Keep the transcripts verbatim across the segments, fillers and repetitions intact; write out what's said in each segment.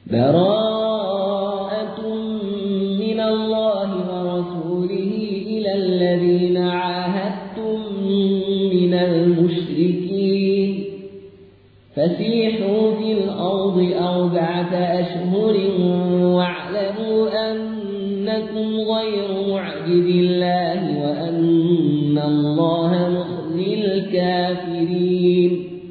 براءة من الله ورسوله إلى الذين عاهدتم من المشركين فسيحوا في الأرض أربعة أشهر واعلموا أنكم غير معجز الله وأن الله مخزي الكافرين.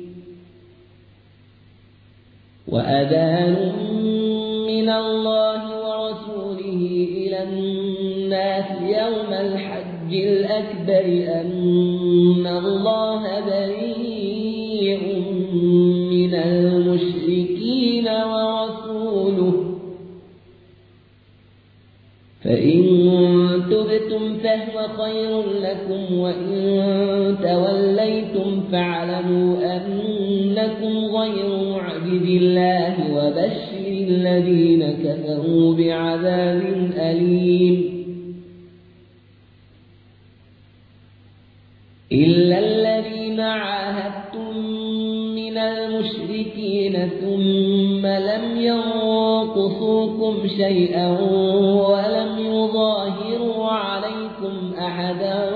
وأذان من الله ورسوله إلى الناس يوم الحج الأكبر أن الله بريء من المشركين ورسوله فإن تبتم فهو خير لكم وإن توليتم فاعلموا أنكم غير معجز الله وبشر الذين كفروا بعذاب أليم. إلا الذين عاهدتم من المشركين ثم لم ينقصوكم شيئا ولم يظاهروا عليكم أحدا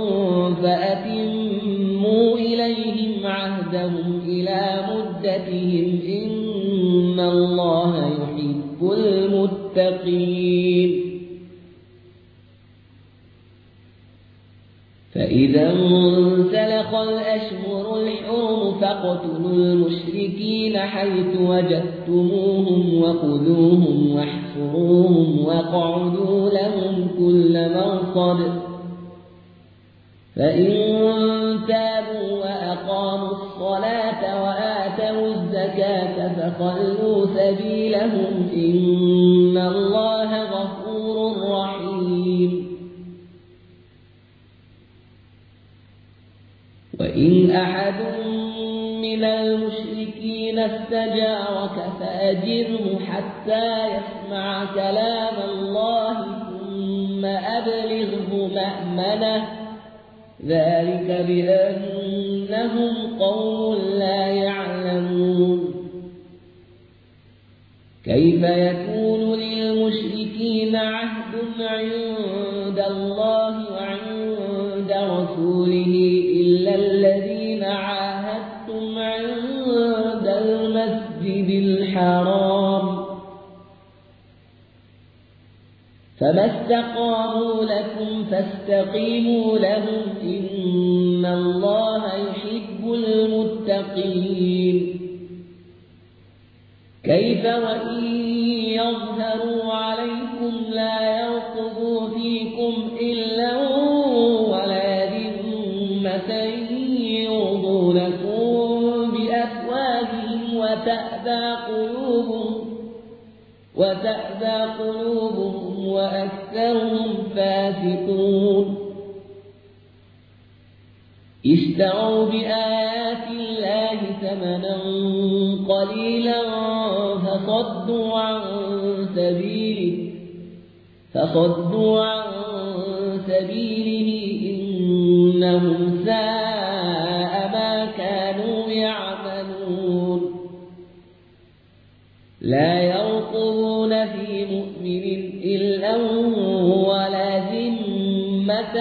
فأتموا إليهم عهدهم إلى مدتهم إن الله يحب المتقين. فإذا انسلخ الأشهر الحرم فاقتلوا المشركين حيث وجدتموهم وخذوهم واحصروهم واقعدوا لهم كل مرصد فإن تابوا وأقاموا الصلاة وآتوا الزكاة فخلوا سبيلهم إن الله غفور رحيم. وإن أحد من المشركين استجارك فأجره حتى يسمع كلام الله ثم أبلغه مأمنه ذلك بأنهم قوم لا يعلمون. كيف يكون للمشركين عهد عند الله وعند رسوله إلا الذين عاهدتم عند المسجد الحرام فما استقاموا لكم فاستقيموا لهم إن الله يحب المتقين. كيف وإن يظهروا عليكم لا يرقبوا فيكم إلا ولا ذمة يرضونكم بأفواههم وتأبى قلوبهم وتأبى قلوبهم وأكثرهم فاسقون. اشتروا بآيات الله ثمنا قليلا فصدوا عن سبيله فصدوا عن سبيله إنهم ساء ما كانوا يعملون. لا يرقبون في مؤمن إلا ولا ذمة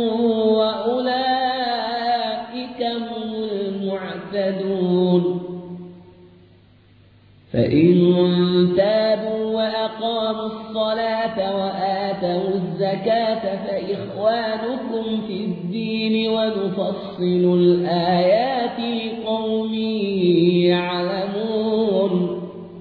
وأولئك هم المعتدون. فإن تابوا وأقاموا الصلاة وآتوا الزكاة فإخوانكم في الدين ونفصل الآيات لقوم يعلمون.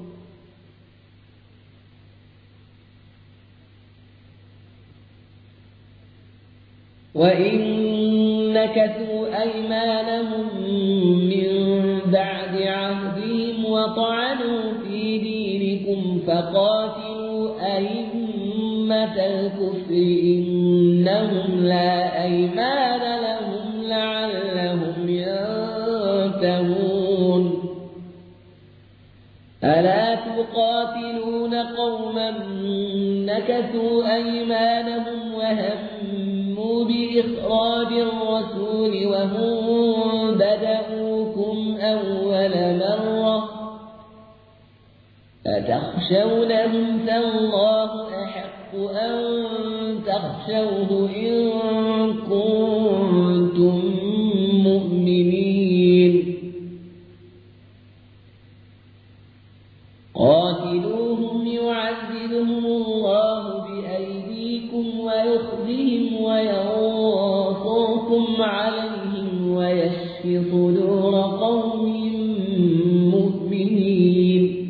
وإن نكثوا أيمانهم من بعد عهدهم وطعنوا في دينكم فقاتلوا أئمة الكفر إنهم لا أيمان لهم لعلهم ينتهون. ألا تقاتلون قوما نكثوا أيمانهم وهموا بإخراج الرسول وهم بدأوكم أول مرة تخشونهم فالله أحق أن تخشوه إن كنتم مؤمنين قاتلوهم يعذبهم الله بأيديكم ويخزهم وينصركم عليهم ويشف صدور قوم مؤمنين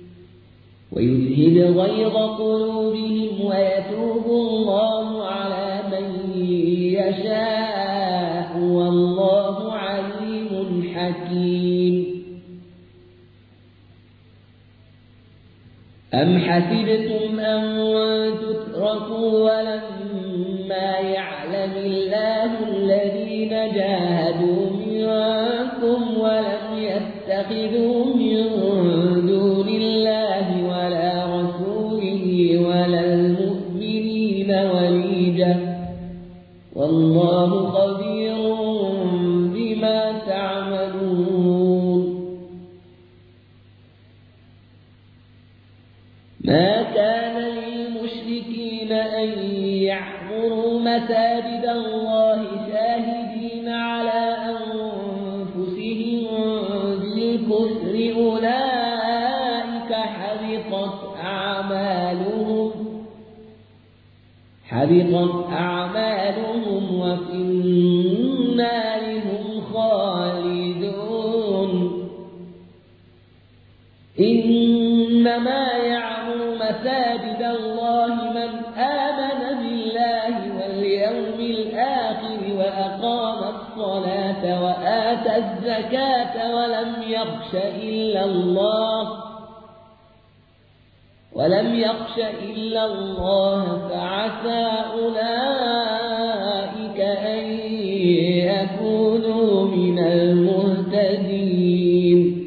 ويذهب غيظ قلوبهم ويتوب الله على من يشاء والله عليم حكيم أم حسبتم أن تتركوا ولما يعلم الله الذين جاهدوا منكم ولم يتخذوا من دون الله ولا رسوله ولا المؤمنين وليجة والله خبير بما تعملون ما كان للمشركين أن يعمروا مساجد الله شاهدين على أنفسهم بالكفر أولئك حبطت أعمالهم حبطت أعمالهم وفي النار هم خالدون إنما يعمر مساجد الله من آمن بالله واليوم الآخر وأقام الصلاة وآتى الزكاة ولم يخش إلا الله ولم يخش إلا الله فعسى أولئك أن يكونوا من المهتدين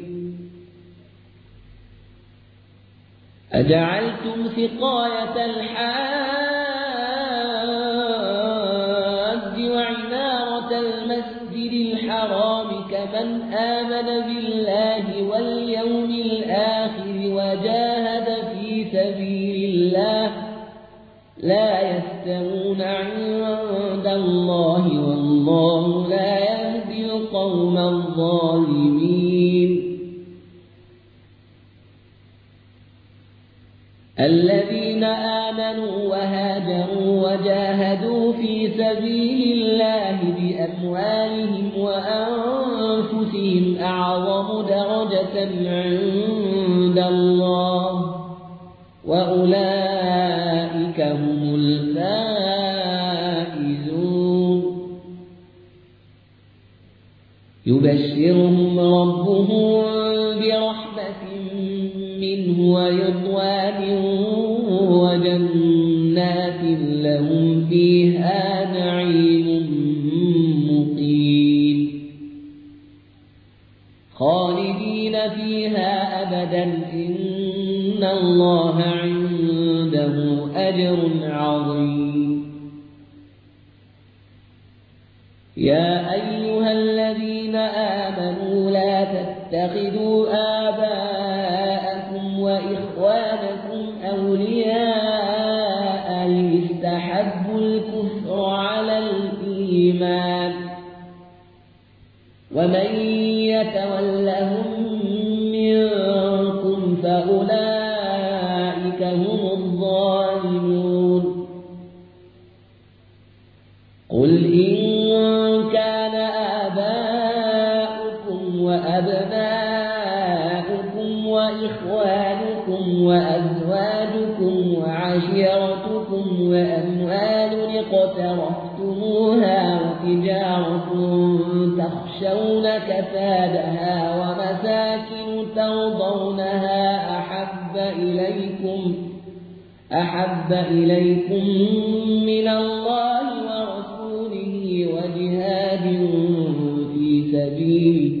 أجعلتم سقاية الحاج وعمارة المسجد الحرام كمن آمن بالله واليوم الآخر وجاهد في سبيل الله لا يستوون عند الله والله لا يهدي القوم الظالمين الذين آمنوا وهاجروا وجاهدوا في سبيل الله بأموالهم وأنفسهم أعظم درجة عند الله وأولئك هم الفائزون يبشرهم ربهم برحمة منه ورضوان وجنات لهم فيها نعيم مقيم خالدين فيها أبدا إن الله عنده أجر عظيم يا أيها الذين آمنوا لا تتخذوا آباءكم وإخوانكم أولياء إن استحبوا الكفر على الإيمان ومن يتولهم منكم فأولئك هم الظالمون قل إن كان آباؤكم وأبناؤكم وإخوانكم وأزواجكم وعشيرتكم وأموال اقترفتموها وتجارة تخشون كسادها ومساكن ترضونها أحب إليكم أحب إليكم من الله ورسوله وجهاد في سبيله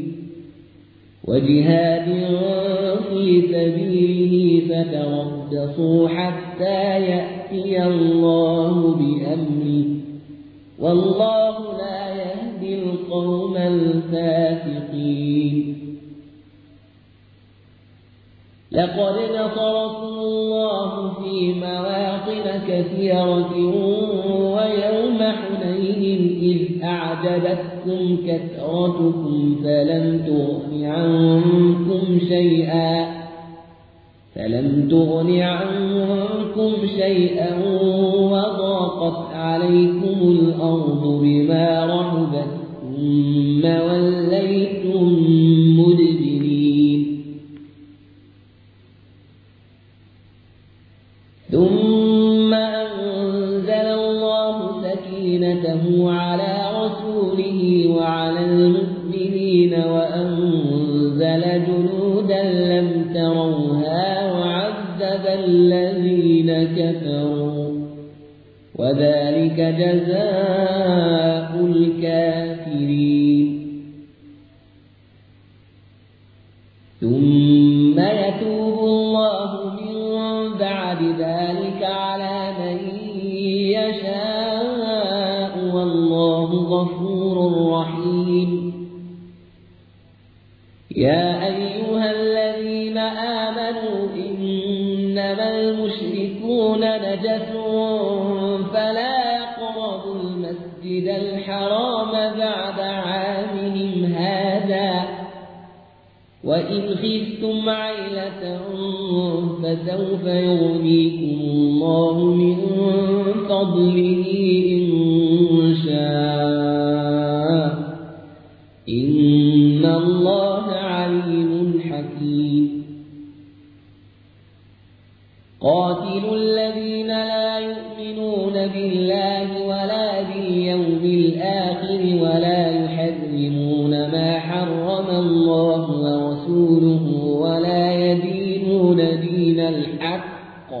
وجهاد في سبيله فتربصوا حتى يأتي الله بأمره والله لا يهدي القوم الفاسقين لقد نصركم الله في مواطن كثيرة ويوم حنين إذ أعجبتكم كثرتكم فلم تغن عنكم شيئا فلم تغن عنكم شيئا وضاقت عليكم الأرض بما رحبت ثم وليتم مدبرين ثم أنزل الله سكينته على رسوله وعلى المؤمنين وأنزل جنودا لم تروها وعذب الذين كفروا وذلك جزاء الكافرين ثم يتوب الله من بعد ذلك على من يشاء والله غفور رحيم يا أيها الذين آمنوا إنما المشركون نجس فلا يقربوا المسجد الحرام بعد عامهم هذا وإن خفتم عيلة فسوف يغنيكم الله من فضله إن شاء إن الله عليم حكيم قاتلوا الذين لا يؤمنون بالله ولا باليوم الآخر ولا يحرمون ما حرم الله ورسوله ولا يدينون دين الحق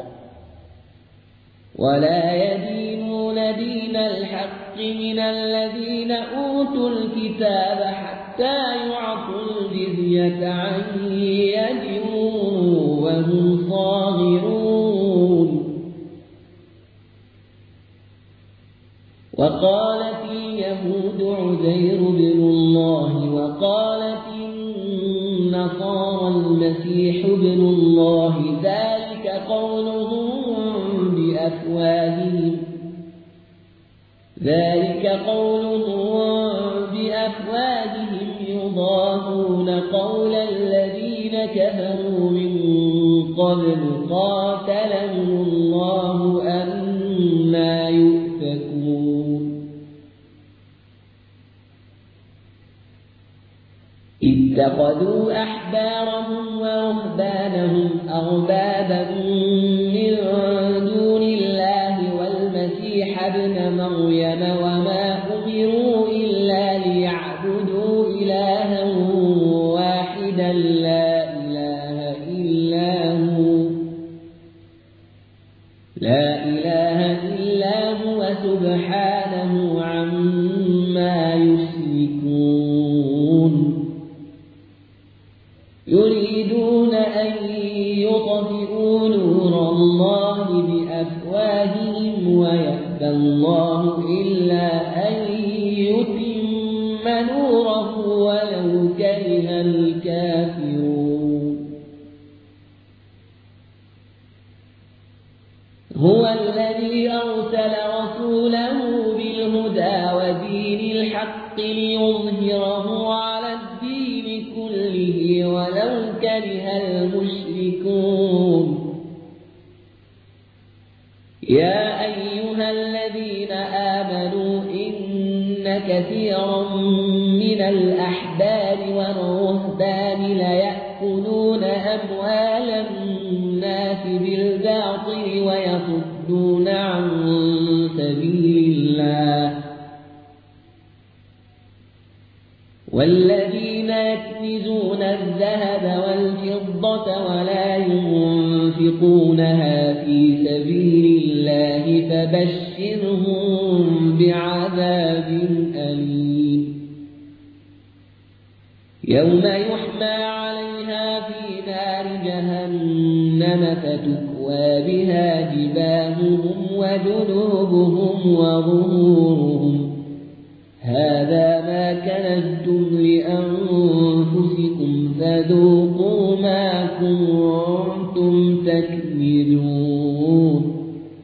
ولا يدينون دين الحق من الذين أوتوا الكتاب حتى يعطوا الجزية عن يد وهم صاغرون وقالت اليهود عزير بن الله وقالت النصارى المسيح ابن الله ذلك قولهم بأفواههم ذلك قولهم بأفواههم يضاهون قول الذين كفروا من قبل قاتلهم الله أنى يؤفكون اتخذوا أحبارهم ورهبانهم أربابا من دون الله والمسيح ابن مريم وما أمروا إلا ليعبدوا إلها واحدا لا إله إلا هو لا إله إلا هو سبحانه عما يشركون يريدون أن يطفئوا نور الله بأفواههم ويأبى الله إلا أن يتم نوره ولو كره الكافرون هو الذي أرسل رسوله بالهدى ودين الحق ليظهره على الدين كله ولو كره المشركون يا أيها الذين آمنوا إن كثيرا من الأحبار والرهبان ليأكلون أموال الناس بالباطل ويصدون عن سبيل الله والذين يكنزون الذهب والفضة ولا ينفقونها في سبيل الله فبشرهم بعذاب أليم يوم يحمى عليها في نار جهنم فتكوى بها جباههم وجنوبهم وظهورهم هذا ما كنزتم لأنفسكم فذوقوا ما كنتم تكذبون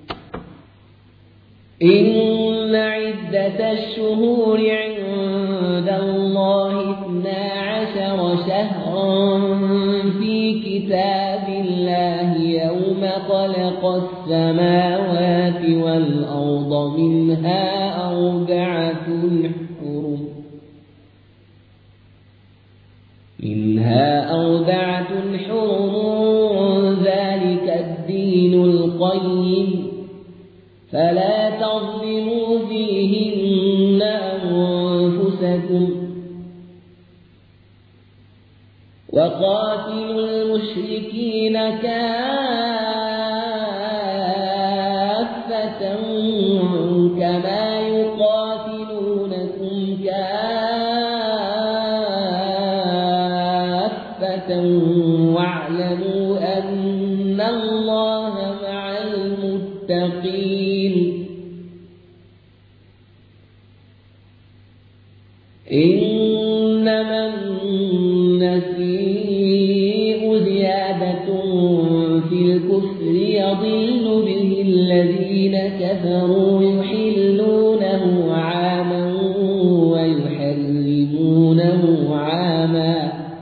إن عدة الشهور عند الله اثنا عشر شهرا في كتاب الله يوم خلق السماوات والأرض منها أربعة حرم منها أربعة حرم ذلك الدين القيم فلا تظلموا فيهن أنفسكم وقاتلوا المشركين كافة كما يقاتلونكم كافة واعلموا أن الله مع المتقين إنما النسيء زيادة في الكفر يضل به الذين كفروا يحلونه عاما ويحرمونه عاما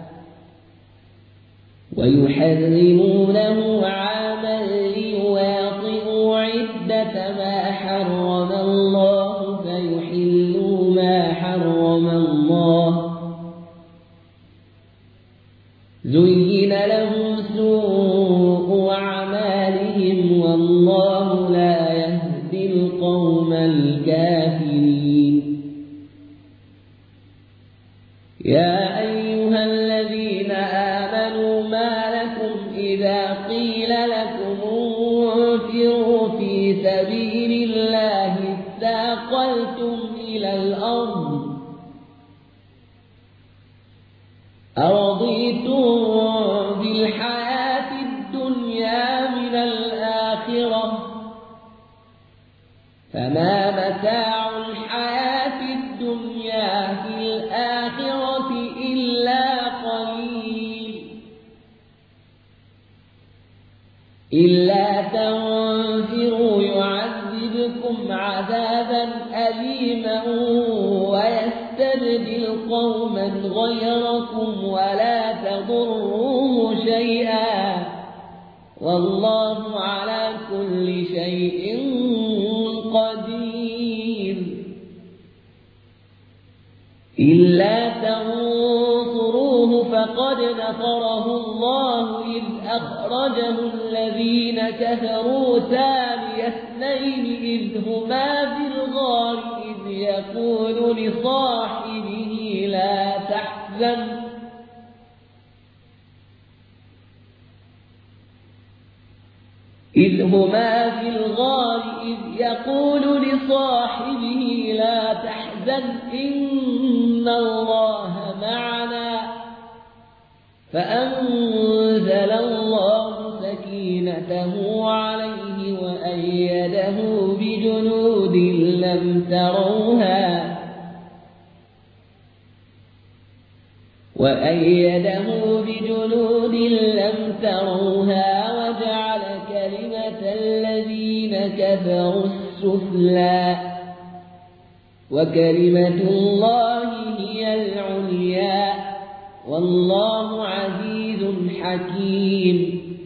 ويحرمونه عاما ليواطئوا عدة ما حرم الله فيحلوا ما حرم الله زين لهم سوء أعمالهم والله لا يهدي القوم الكافرين يا أيها الذين آمنوا ما لكم إذا قيل لكم انفروا في سبيل الله اثاقلتم إلى الأرض أرضيتم بالحياة الدنيا من الآخرة فما متاع الحياة الدنيا في الآخرة إلا قليل إلا تنفروا يعذبكم عذابا أليما ويستبدل قوما غيركم ولا تضروه شيئا والله على كل شيء قدير إلا تنصروه فقد نصره الله إذ أخرجه الذين كفروا ثاني اثنين إذ هما في الغار إذ يقول لصاحبه لا تحزن إذ هما في الغار إذ يقول لصاحبه لا تحزن إن الله معنا فأنزل الله سكينته عليه وأيده بجنود لم تروها وأيده بجنود لم تروها وجعل كلمة الذين كفروا السفلى وكلمة الله هي العليا والله عزيز حكيم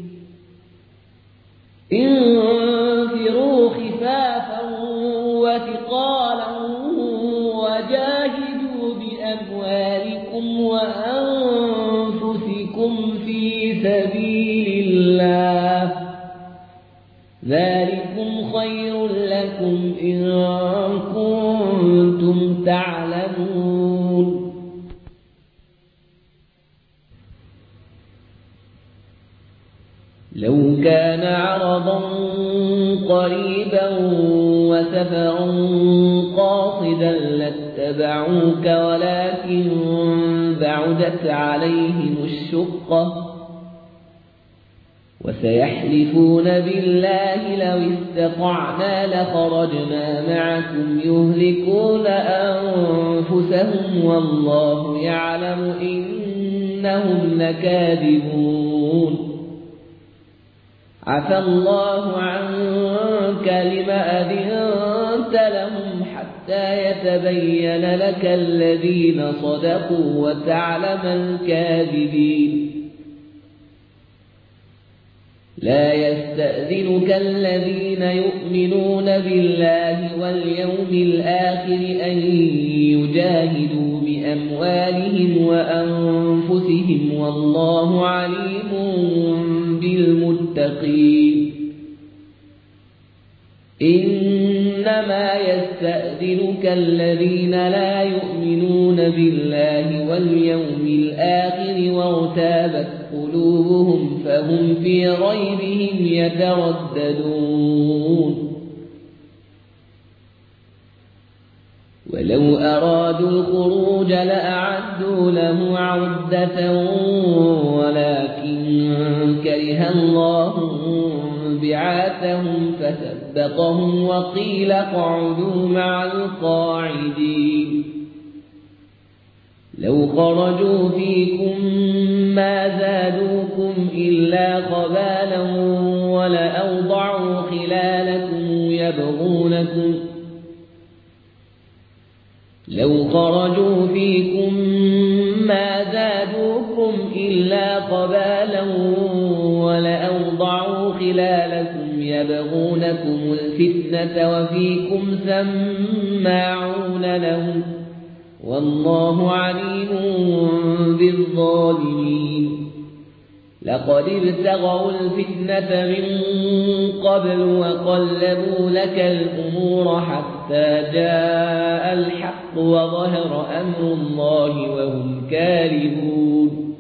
انفروا خفافا وثقالا وجاهدوا بأموالكم وأنفسكم في سبيل الله ذلكم خير لكم إن كنتم تعلمون لو كان عرضا قريبا وسفرا قاصدا لاتبعوك ولكن بعدت عليهم الشقة وسيحلفون بالله لو استطعنا لخرجنا معكم يهلكون أنفسهم والله يعلم إنهم لكاذبون عفى الله عنك لم أذنت لهم حتى يتبين لك الذين صدقوا وتعلم الكاذبين لا يستأذنك الذين يؤمنون بالله واليوم الآخر أن يجاهدوا بأموالهم وأنفسهم والله عليم بالمتقين إنما يستأذنك الذين لا يؤمنون بالله واليوم الآخر وارتابت قلوبهم فهم في ريبهم يترددون ولو أرادوا الخروج لأعدوا له عدة ولكن كره الله بعاثهم فثبطهم وقيل اقعدوا مع القاعدين لو خرجوا فيكم ما زادوكم إلا خبالا ولأوضعوا خلالكم يبغونكم لو خرجوا فيكم ما زادوكم إلا قبالا ولأوضعوا خلالكم يبغونكم الفتنة وفيكم سماعون لهم والله عليم بالظالمين لقد ابتغوا الفتنة من قبل وقلبوا لك الأمور حتى جاء الحق وظهر أمر الله وهم كارهون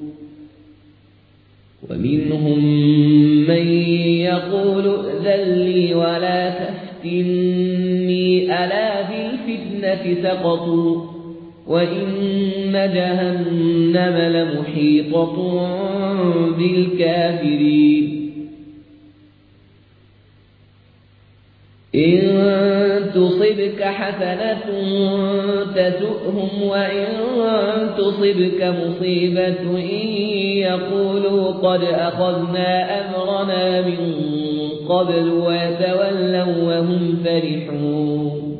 ومنهم من يقول ائذن لي ولا تفتني ألا بالفتنة سقطوا وإن جهنم لمحيطة بالكافرين إن تصبك حسنة تسؤهم وإن تصبك مصيبة يقولوا قد أخذنا أمرنا من قبل ويتولوا وهم فرحون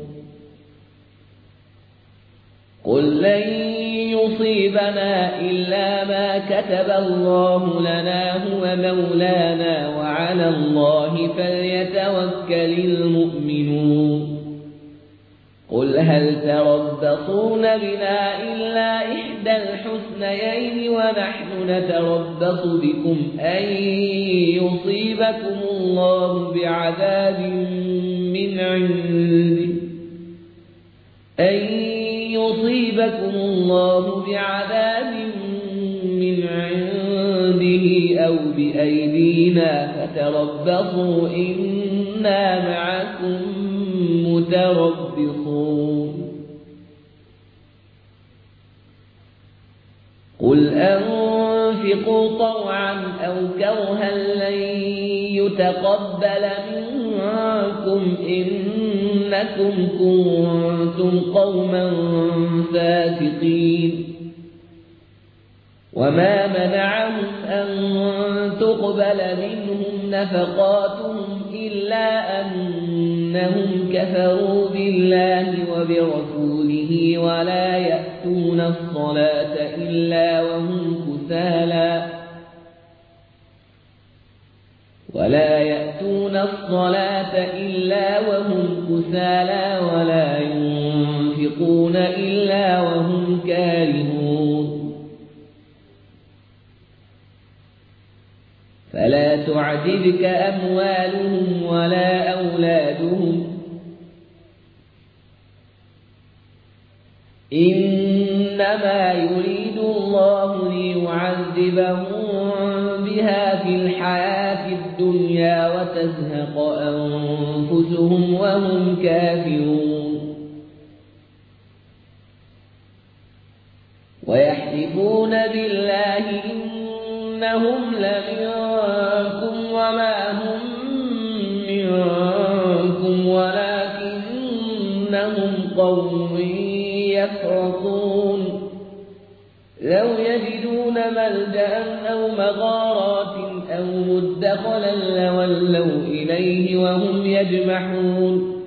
قل لن يصيبنا إلا ما كتب الله لنا هو مولانا وعلى الله فليتوكل المؤمنون قل هل تربصون بنا إلا إحدى الحسنيين ونحن نتربص بكم أن يصيبكم الله بعذاب من عنده أن يصيبكم الله بعذاب من عنده أو بأيدينا فتربصوا إنا معكم متربصون قل أنفقوا طوعا أو كرها لن يتقبل منكم إنكم كنتم قوما فاسقين وما منعهم أن تقبل منهم نفقاتهم إلا أنهم كفروا بالله وبرسوله ولا يأتون الصلاة إلا وهم كسالى ولا يأتون الصلاة إلا وهم كسالى ولا ينفقون إلا وهم كارهون فلا تعجبك أموالهم ولا أولادهم إنما يريد الله ليعذبهم بها في الحياة الدنيا وتزهق أنفسهم وهم كافرون ويحلفون بالله إنهم لمنكم وما هم منكم ولكنهم قوم يفرقون لو يجدون ملجأ أو مغارات أو مدخلا لولوا إليه وهم يجمحون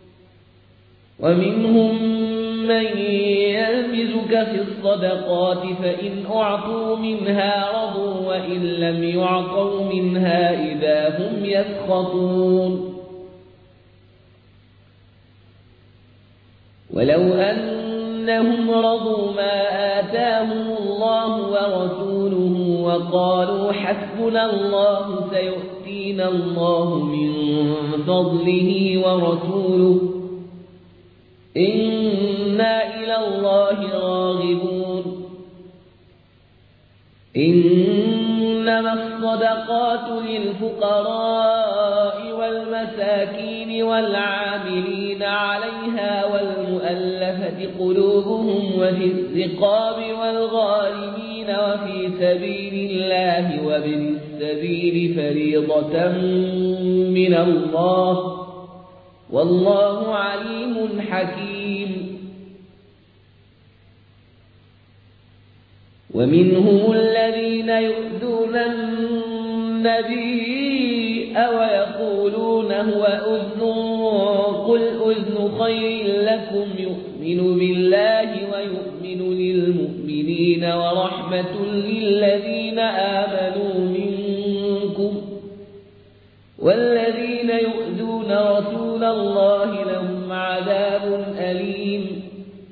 ومنهم من يلمزك في الصدقات فإن أعطوا منها رضوا وإن لم يعطوا منها إذا هم يسخطون ولو أنهم رضوا ما آتاهم الله ورسوله وقالوا حسبنا الله سيؤتينا الله من فضله ورسوله إنا إلى الله راغبون إنما الصدقات للفقراء والمساكين والعاملين عليها والمؤلفة قلوبهم وفي الرقاب والغارمين وفي سبيل الله وابن السبيل فريضة من الله والله عليم حكيم ومنهم الذين يؤذون النبي ويقولون هو أذن قل أذن خير لكم يؤمن بالله ويؤمن للمؤمنين ورحمة للذين آمنوا منكم والذين يؤذون رسول الله لهم عذاب أليم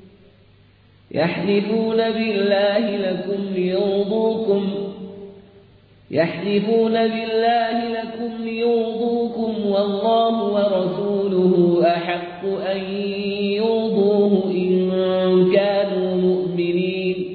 يحلفون بالله لكم ليرضوكم يحلفون بالله لكم ليرضوكم والله ورسوله أحق أن يرضوه إن كانوا مؤمنين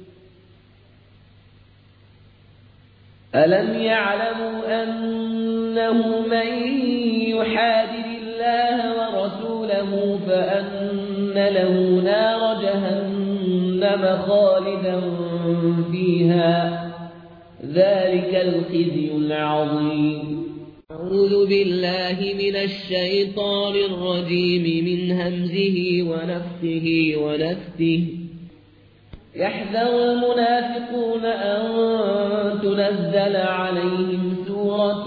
ألم يعلموا أنه من يحادد الله ورسوله فأن له نار جهنم خالدا فيها ذلك الخزي العظيم أعوذ بالله من الشيطان الرجيم من همزه ونفثه ونفثه يحذر المنافقون أن تنزل عليهم سورة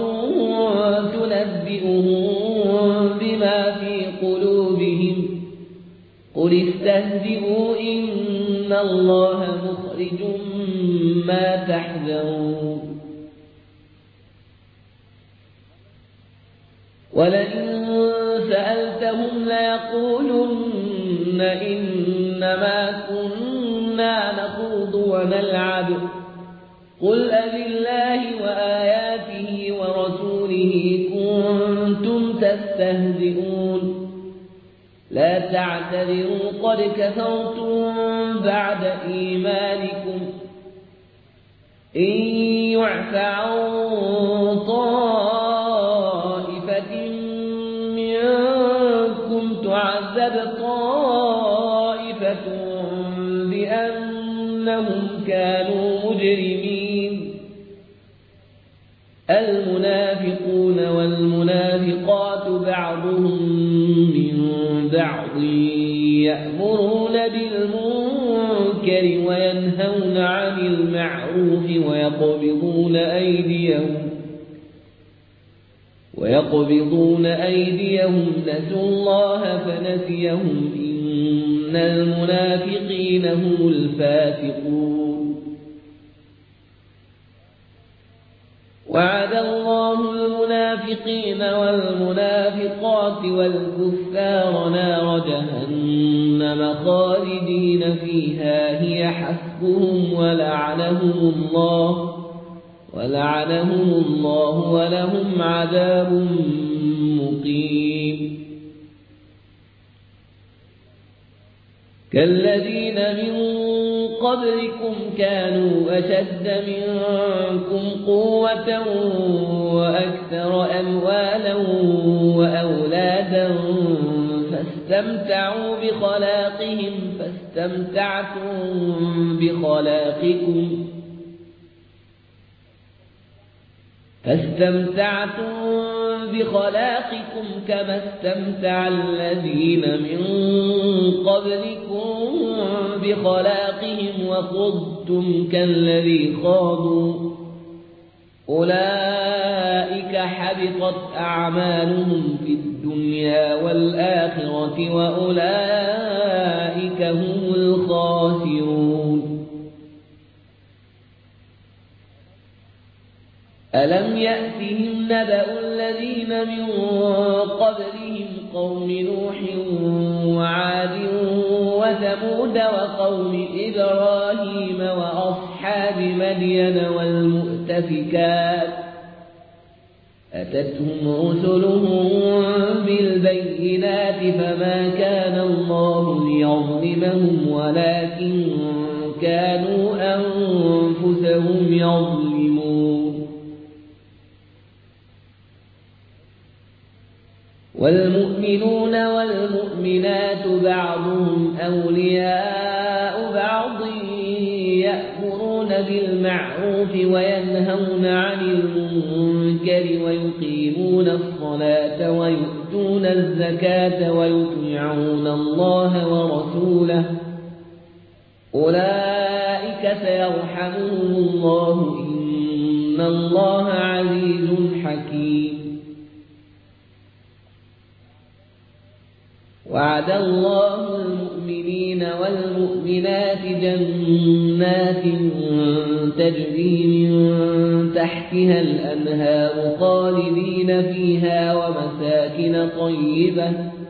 تنبئهم بما في قلوبهم قل استهزئوا إن الله مخرج ما تحذرون ولئن سألتهم ليقولن إنما كنا نخوض ونلعب قل أبالله وآياته ورسوله كنتم تستهزئون لا تعتذروا قد كفرتم بعد إيمانكم إن يعف عن طائفة منكم تعذب طائفة بأنهم كانوا مجرمين المنافقون والمنافقات بعضهم من بعض يأمرون بالمنكر وينهون عن المعروف ويقبضون أيديهم ويقبضون أيديهم نسوا الله فنسيهم إن المنافقين هم الفاسقون وعد الله المنافقين والمنافقات والكفار نار جهنم خالدين فيها هي حسبهم ولعنهم الله ولعنهم الله ولهم عذاب مقيم كالذين من قبلكم كانوا أشد منكم قوة وأكثر أموالا وأولادا فاستمتعوا بخلاقهم فاستمتعتم بخلاقكم فاستمتعتم بخلاقكم كما استمتع الذين من قبلكم بخلاقهم وخضتم كالذي خاضوا أولئك حبطت أعمالهم في الدنيا والآخرة وأولئك هم الخاسرون. ألم يأتهم نبأ الذين من قبلهم قوم نوح وعاد وثمود وقوم إبراهيم وأصحاب مدين والمؤتفكات أتتهم رسلهم بالبينات فما كان الله ليظلمهم ولكن كانوا أنفسهم يظلمون. والمؤمنون والمؤمنات بعضهم أولياء بعض يأمرون بالمعروف وينهون عن المنكر ويقيمون الصلاة ويؤتون الزكاة ويطيعون الله ورسوله أولئك سيرحمهم الله إن الله عزيز حكيم. وعد الله المؤمنين والمؤمنات جنات تجري من تحتها الأنهار خالدين فيها ومساكن طيبة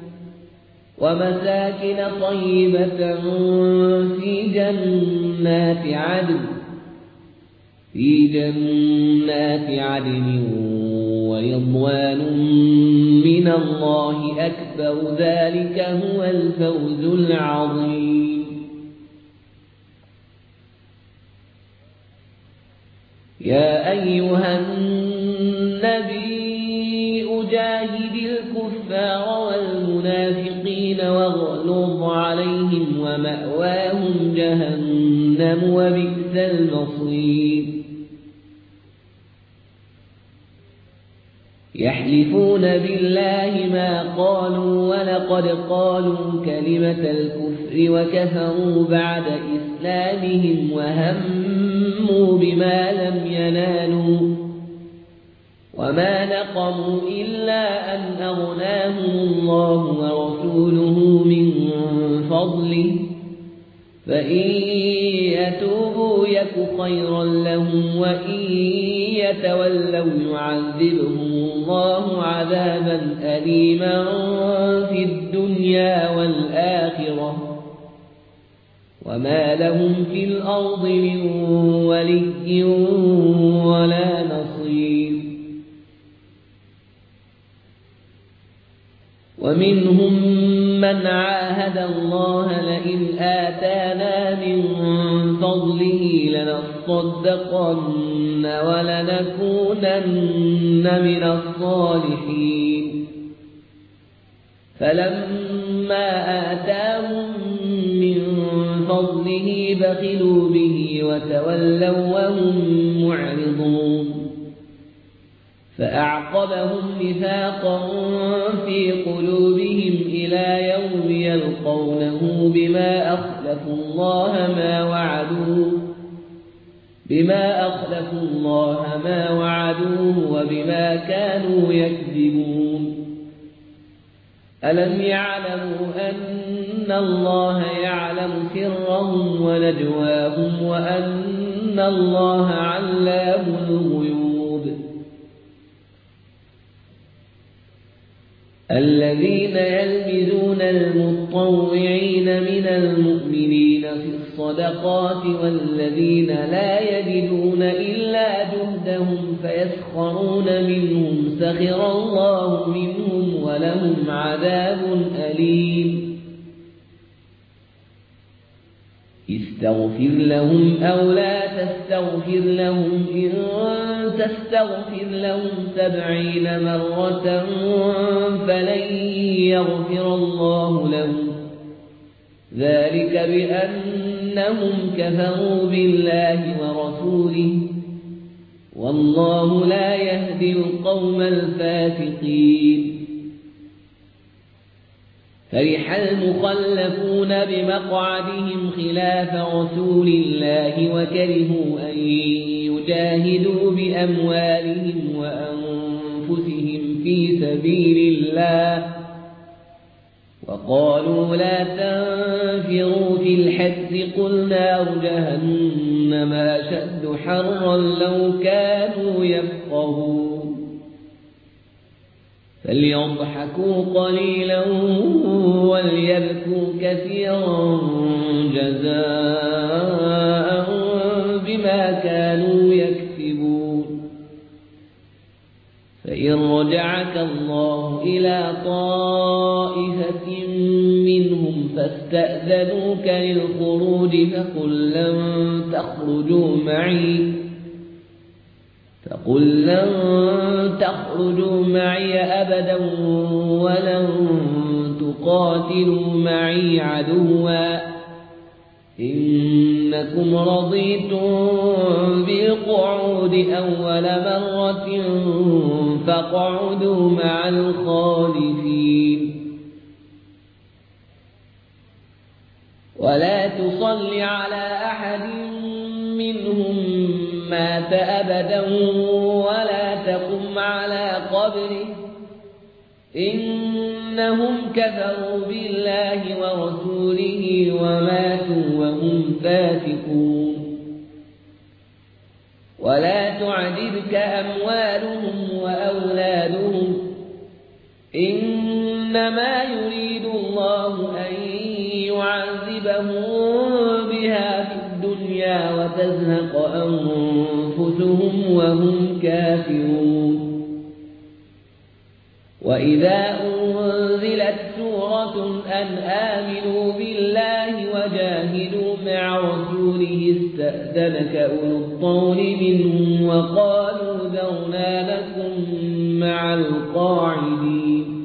ومساكن طيبة في جنات عدن في جنات عدن ورضوان من الله أكبر ذلك هو الفوز العظيم. يا أيها النبي جاهد الكفار والمنافقين واغلظ عليهم ومأواهم جهنم وبئس المصير. يحلفون بالله ما قالوا ولقد قالوا كلمة الكفر وكفروا بعد إسلامهم وهموا بما لم ينالوا وما نقموا إلا أن أغناهم الله ورسوله من فضله فإن يتوبوا يك خيرا لهم وإن يتولوا يعذبهم الله عذابا أليما في الدنيا والآخرة وما لهم في الأرض من ولي ولا نصير. ومنهم من عاهد الله لئن آتانا من فضله لنصدقن ولنكونن من الصالحين فلما آتاهم من فضله بخلوا به وتولوا وهم معرضون فأعقبهم نفاقا في قلوبهم إلى يوم يلقونه بما أخلفوا الله ما وعدوه بما أخلفوا الله ما وعدوه وبما كانوا يكذبون. ألم يعلموا أن الله يعلم سرهم ونجواهم وأن الله علام الغيوب. الذين يلمزون المطوعين من المؤمنين في الصدقات والذين لا يجدون إلا جهدهم فيسخرون منهم سخر الله منهم ولهم عذاب أليم. استغفر لهم أو لا تستغفر لهم إن تستغفر لهم سبعين مرة فلن يغفر الله لهم ذلك بأنهم كفروا بالله ورسوله والله لا يهدي القوم الفاسقين. فرح المخلفون بمقعدهم خلاف رسول الله وكرهوا أن يجاهدوا بأموالهم وأنفسهم في سبيل الله وقالوا لا تنفروا في الحرث قل نار جهنم أشد حرا لو كانوا يفقهون. فليضحكوا قليلا وليبكوا كثيرا جزاء بما كانوا يكسبون. فإن رجعك الله إلى طائفة منهم فاستأذنوك للخروج فقل لن تخرجوا معي فقل لن تخرجوا معي أبدا ولن تقاتلوا معي عدوا إنكم رضيتم بالقعود أول مرة فاقعدوا مع الخالفين. ولا تصل على أحد منهم مات أبدا ولا تقم على قبره إنهم كفروا بالله ورسوله وماتوا وهم فاسقون. ولا تعجبك أموالهم وأولادهم إنما يريد الله أن يعذبهم بها في الدنيا وتزهق أنفسهم وهم كافرون. وإذا أنزلت سورة أن آمنوا بالله وجاهدوا مع رسوله استأذنك أولو الطول منهم وقالوا ذرنا لكم مع القاعدين.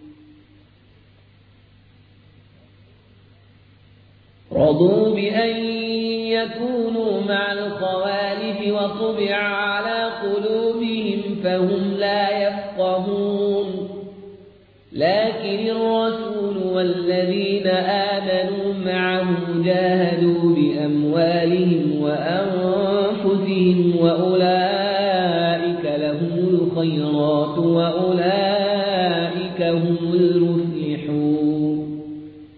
رضوا بأن يكونوا مع الخوالف وطبع على قلوبهم فهم لا يفقهون. لكن الرسول والذين آمنوا معه جاهدوا بأموالهم وأنفسهم وأولئك لهم الخيرات وأولئك هم المفلحون.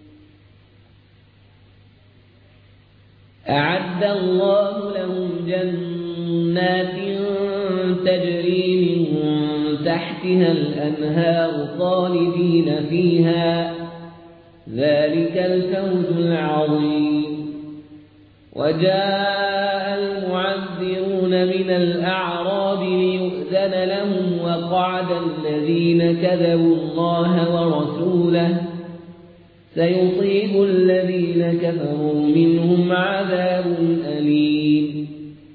أعد الله لهم جنات تجري من تحتها الأنهار خالدين فيها ذلك الفوز العظيم. وجاء المعذرون من الأعراب ليؤذن لهم وقعد الذين كذبوا الله ورسوله سيصيب الذين كفروا منهم عذاب أليم.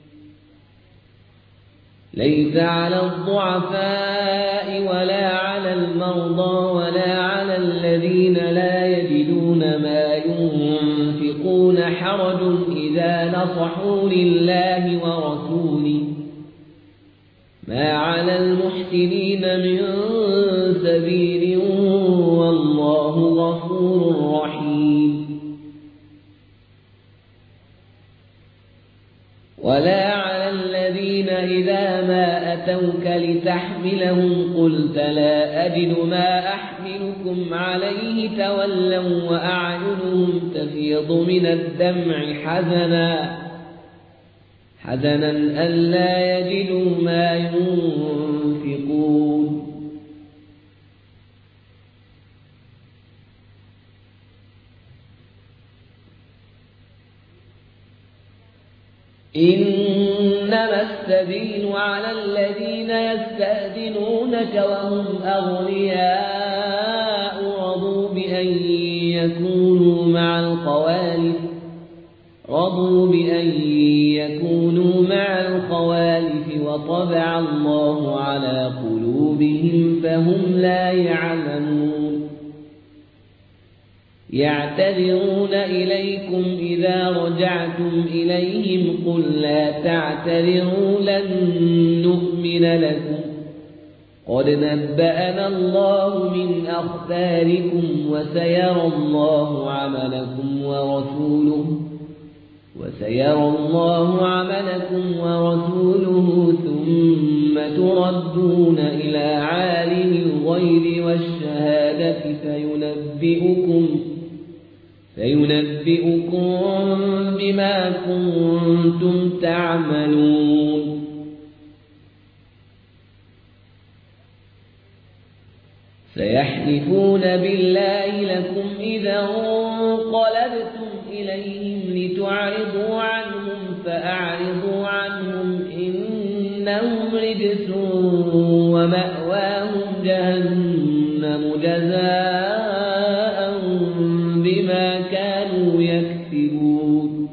ليس على الضعفاء ولا على المرضى ولا على الذين لا يجدون ما ينفقون حرج إذا نصحوا لله ورسوله ما على المحسنين من سبيل والله غفور رحيم. ولا على الذين إذا ما أتوك لتحملهم قلت لا أجد ما أحملكم عليه تولوا وأعينهم تفيض من الدمع حزنا حزنا ألا يجدوا ما ينفقون. إنما السبيل على الذين يستأذنونك وهم أغنياء رضوا بأن يكونوا مع الخوالف رضوا بأن يكونوا مع الخوالف وطبع الله على قلوبهم فهم لا يعلمون. يعتذرون إليكم إذا رجعتم إليهم قل لا تعتذروا لن نؤمن لكم قد نبأنا الله من أخباركم وسيرى الله عملكم ورسوله وسيرى الله عملكم ورسوله ثم تردون إلى عالم الغيب والشهادة فينبئكم فينبئكم بما كنتم تعملون سيحلفون بالله لكم إذا انقلبتم إليهم لتعرضوا عنهم فأعرضوا عنهم إنهم رجس ومأواهم جهنم جزاء بما كانوا يكسبون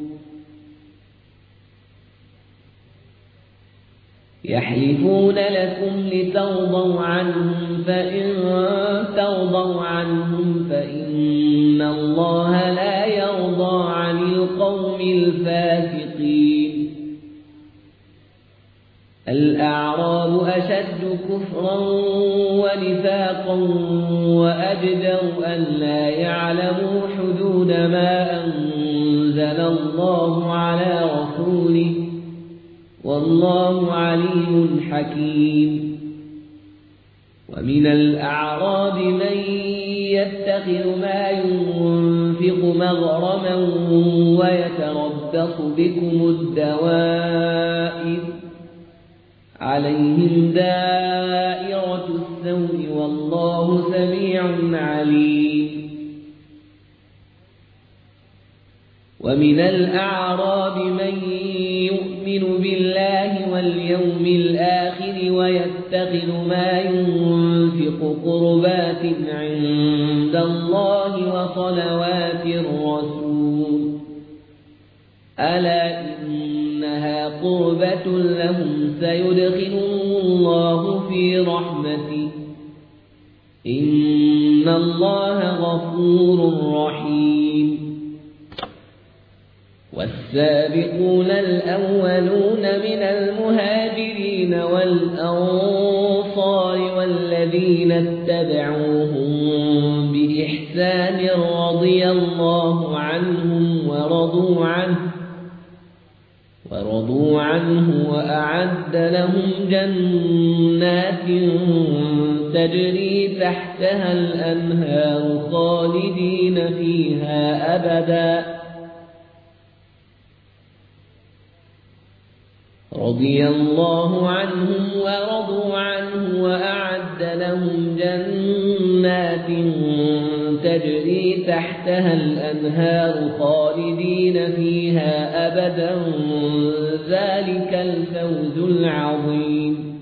يحلفون لكم لترضوا عنهم فإن ترضوا عنهم فإن الله لا يرضى عن القوم الفاسقين الأعراب أشد كفرا ونفاقا وأجدر أن لا يعلموا حدود ما أنزل الله على رسوله والله عليم حكيم ومن الأعراب من يتخذ ما ينفق مغرما ويتربص بكم الدوائر عليهم دائرة السوء والله سميع عليم ومن الأعراب من يؤمن بالله واليوم الآخر ويتخذ ما ينفق قربات عند الله وصلوات الرسول ألا إنها قربة لهم سيدخلهم الله في رحمته إن الله غفور رحيم والسابقون الأولون من المهاجرين والأنصار والذين اتبعوهم بإحسان رضي الله عنهم ورضوا عنه ورضوا عنه وأعد لهم جنات تجري تحتها الأنهار خالدين فيها أبدا رضي الله عنهم ورضوا عنه وأعد لهم جنات تجري تحتها الأنهار خالدين فيها أبدا ذلك الفوز العظيم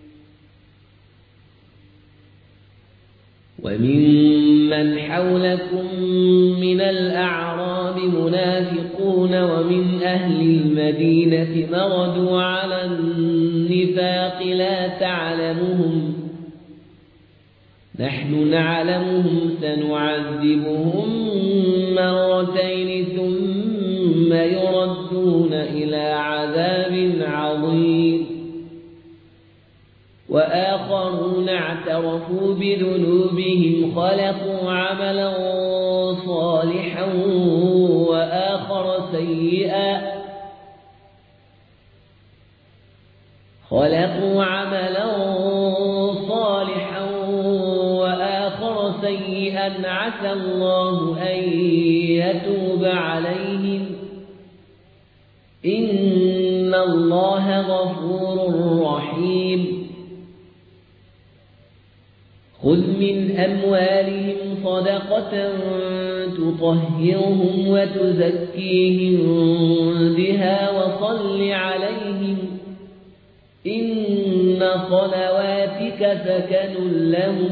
وممن حولكم من الأعراب منافقون ومن أهل المدينة مردوا على النفاق لا تعلمهم نحن نعلمهم سنعذبهم مرتين ثم يردون إلى عذاب عظيم وآخرون اعترفوا بذنوبهم خلقوا عملا صالحا وآخر سيئا خلقوا عملا صالحا وآخر سيئا عسى الله أن يتوب عليهم إن الله غفور رحيم خذ من أموالهم صدقة تطهرهم وتزكيهم بها وصل عليهم إن صلواتك سكن لهم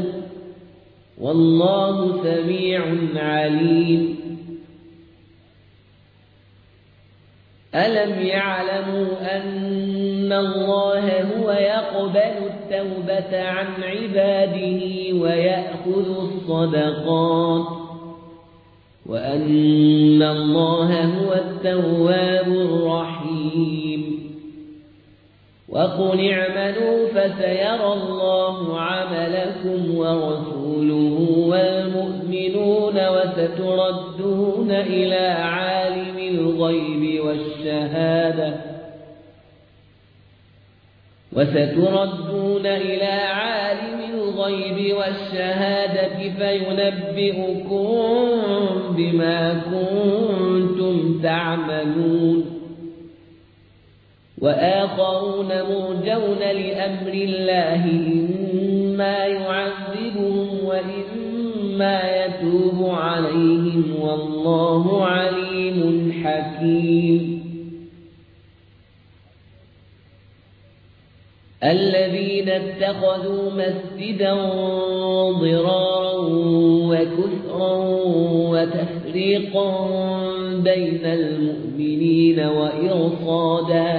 والله سميع عليم ألم يعلموا أن الله هو يقبل التوبة عن عباده ويأخذ الصدقات وأن الله هو التواب الرحيم وقل اعملوا فسيرى الله عملكم ورسوله والمؤمنون وستردون إلى عالم الغيب والشهادة وستردون إلى عالم الغيب والشهادة فينبئكم بما كنتم تعملون وآخرون مرجون لأمر الله إما يعذبهم وإما يتوب عليهم والله عليم حكيم الذين اتخذوا مسجدا ضرارا وكفرا وتفريقا بين المؤمنين وإرصادا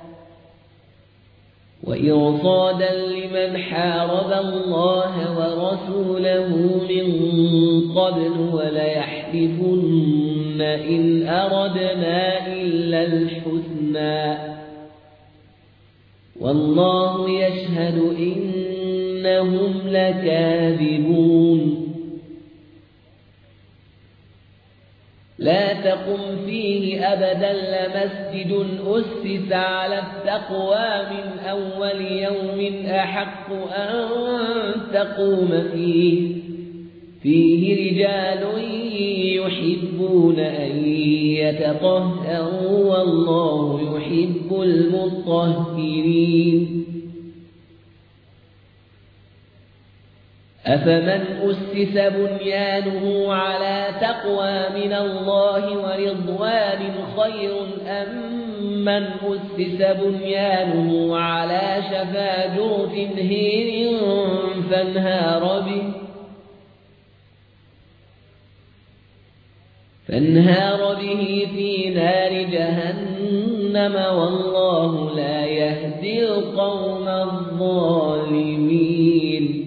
وإرصادا لمن حارب الله ورسوله من قبل وليحلفن إن أردنا إلا الحسنى والله يشهد إنهم لكاذبون لا تقم فيه أبدا لمسجد أسس على التقوى من أول يوم أحق أن تقوم فيه فيه رجال يحبون أن يتطهروا والله يحب المطهرين أفمن أسس بنيانه على تقوى من الله ورضوان خير أم من أسس بنيانه على شفا جرف هير فانهار به فانهار به في نار جهنم والله لا يهدي القوم الظالمين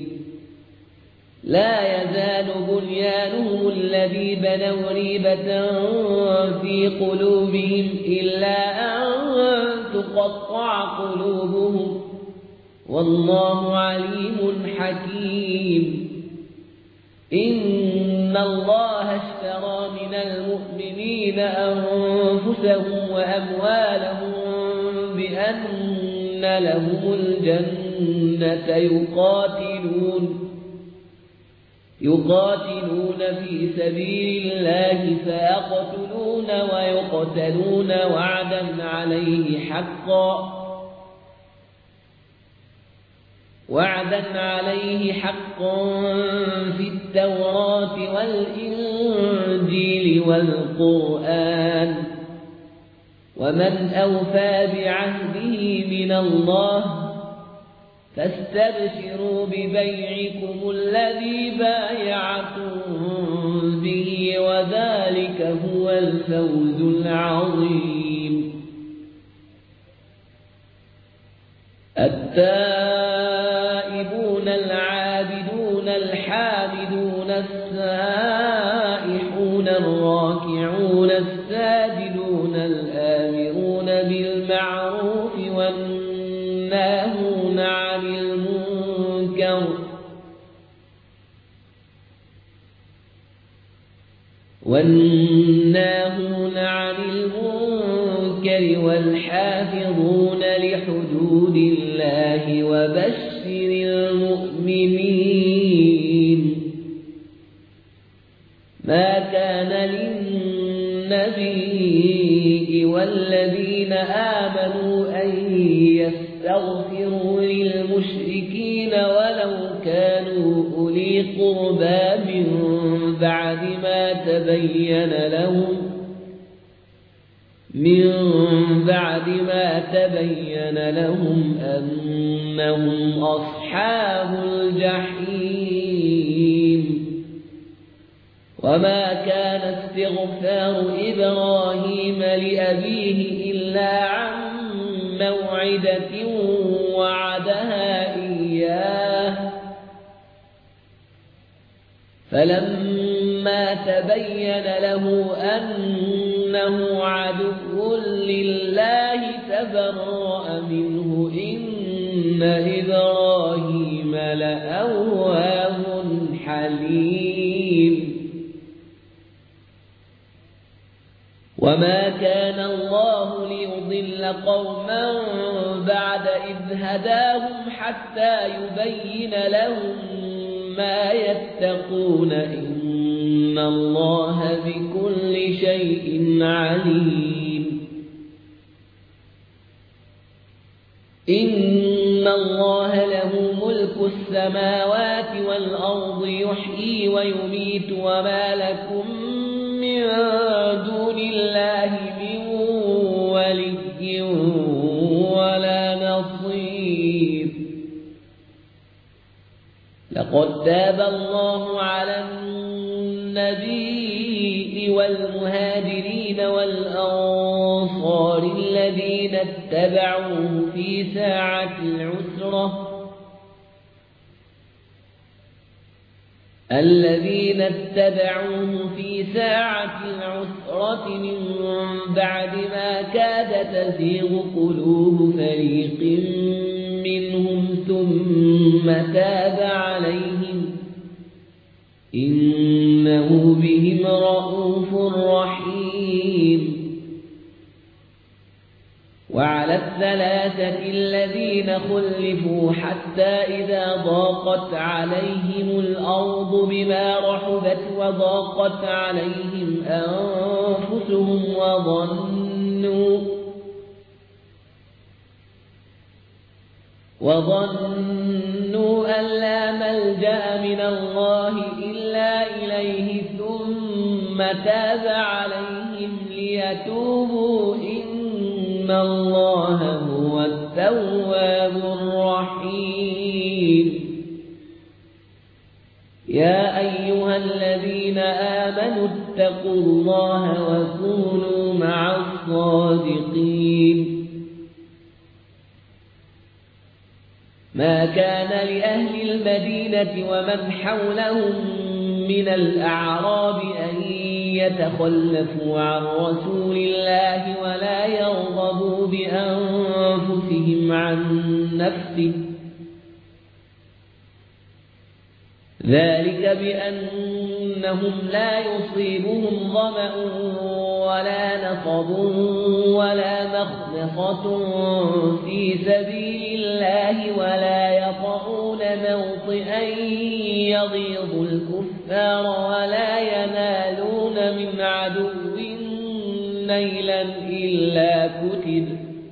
لا يزال بنيانهم الذي بنوا ريبة في قلوبهم إلا أن تقطع قلوبهم والله عليم حكيم إن الله اشترى من المؤمنين أنفسهم وأموالهم بأن لهم الجنة يقاتلون يقاتلون في سبيل الله فيقتلون ويقتلون وعدا عليه حقا وعدا عليه حقا في التوراة والإنجيل والقرآن ومن أوفى بعهده من الله فاستبشروا ببيعكم الذي بايعتم به وذلك هو الفوز العظيم التائبون العابدون الحامدون السائحون الراكعون الساجدون الآمرون بالمعروف والناهون عن المنكر والناهون عن المنكر والحافظون لحدود الله وبشر المؤمنين ما كان للنبي والذين آمنوا أن يستغفروا للمشركين ولو كانوا أولي قربى من بعد ما تبين لهم من بعد ما تبين لهم أنهم أصحاب الجحيم وما كان استغفار إبراهيم لأبيه إلا عن موعدة وعدها إياه فلما فلما تبين له أنه عدو لله تبرأ منه إن إبراهيم لأواه حليم وما كان الله ليضل قوما بعد إذ هداهم حتى يبين لهم ما يتقون إن الله بكل شيء عليم إن الله له ملك السماوات والأرض يحيي ويميت وما لكم من دون الله من ولي ولا نصير لقد تاب الله على النبي والمهاجرين والأنصار الذين اتبعوه في ساعة العسرة الذين اتبعوه في ساعة العسرة من بعد ما كاد تزيغ قلوب فريق منهم ثم تاب عليهم إنه بهم رءوف رحيم وعلى الثلاثة الذين خلفوا حتى إذا ضاقت عليهم الأرض بما رحبت وضاقت عليهم أنفسهم وظنوا وظنوا أن لا ملجأ من الله إلا إليه ثم تاب عليهم ليتوبوا إن الله هو التواب الرحيم يا أيها الذين آمنوا اتقوا الله وكونوا مع الصادقين ما كان لأهل المدينة ومن حولهم من الأعراب أن يتخلفوا عن رسول الله ولا يرغبوا بأنفسهم عن نفسه ذلك بأنهم لا يصيبهم ظمأ ولا نصب ولا مخنصة في سبيل الله ولا يطعون موطئا يغيظ الكفار ولا ينالون من عدو نيلا إلا كتب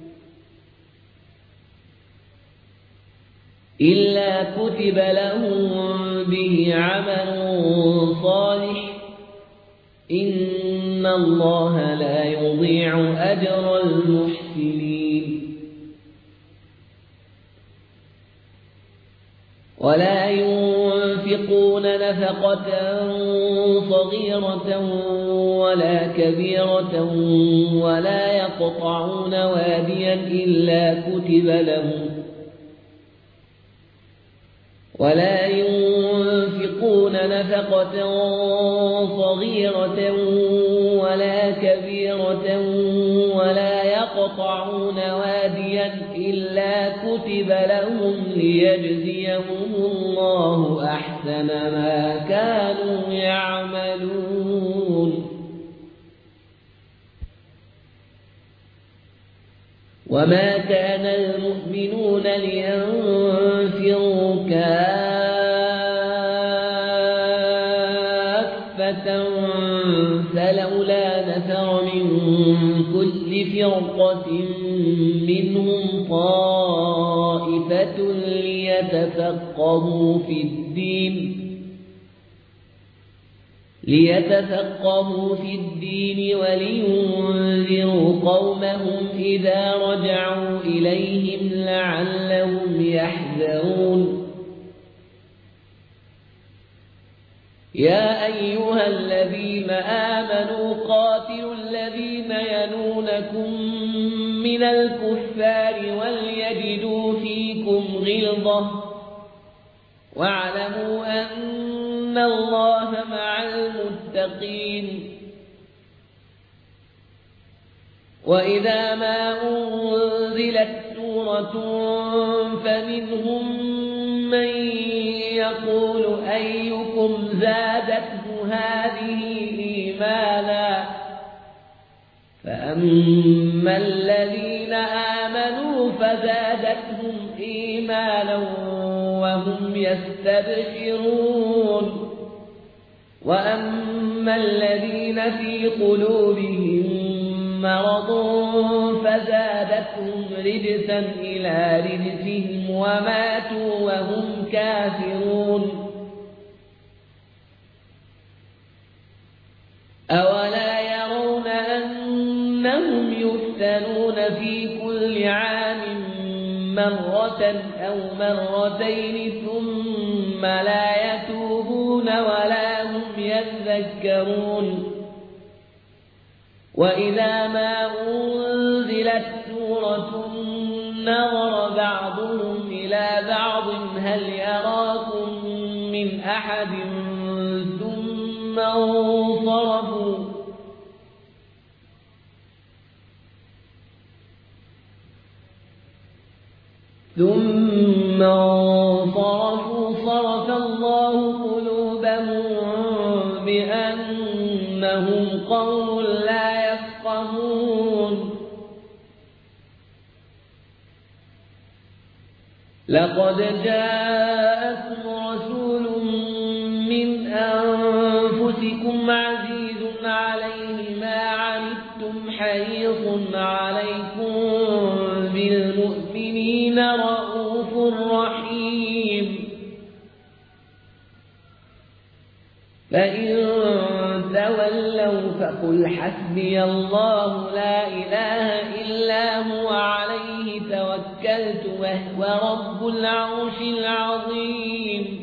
إلا كتب لهم به عمل صالح إن الله لا يضيع أجر المحسنين ولا ينفقون نفقة صغيرة ولا كبيرة ولا يقطعون واديا إلا كتب لهم ولا ينفقون نفقة صغيرة ولا كبيرة ولا يقطعون واديا إلا كتب لهم ليجزيهم الله أحسن ما كانوا يعملون وما كان المؤمنون لينفروا كافة فلولا نفر من كل فرقة منهم طائفة ليتفقهوا في الدين ليتفقهوا في الدين ولينذروا قومهم إذا رجعوا إليهم لعلهم يحذرون يا أيها الذين آمنوا قاتلوا الذين يلونكم من الكفار وليجدوا فيكم غلظة واعلموا أن الله مع المتقين المتقين. وإذا ما أنزلت سورة فمنهم من يقول أيكم زادته هذه إيمانا فأما الذين آمنوا فزادتهم إيمانا وهم يستبشرون وأما الذين في قلوبهم مرض فزادتهم رجسا إلى رجسهم وماتوا وهم كافرون. أولا يرون أنهم يفتنون في كل عام مرة أو مرتين ثم لا يتوبون ولا هم يذكرون. وإذا ما أنزلت سورة نظر بعضهم إلى بعض هل يراكم من أحد ثم انصرفوا ثم انصرفوا صرف الله قلوبهم بأنهم قوم لا يفقهون. لقد جاءكم رسول من أنفسكم عزيز عليه ما عنتم حريص عليكم بالمؤمنين رءوف رحيم. فإن تولوا فقل حسبي الله لا إله إلا هو عليه توكلت وهو رب العرش العظيم.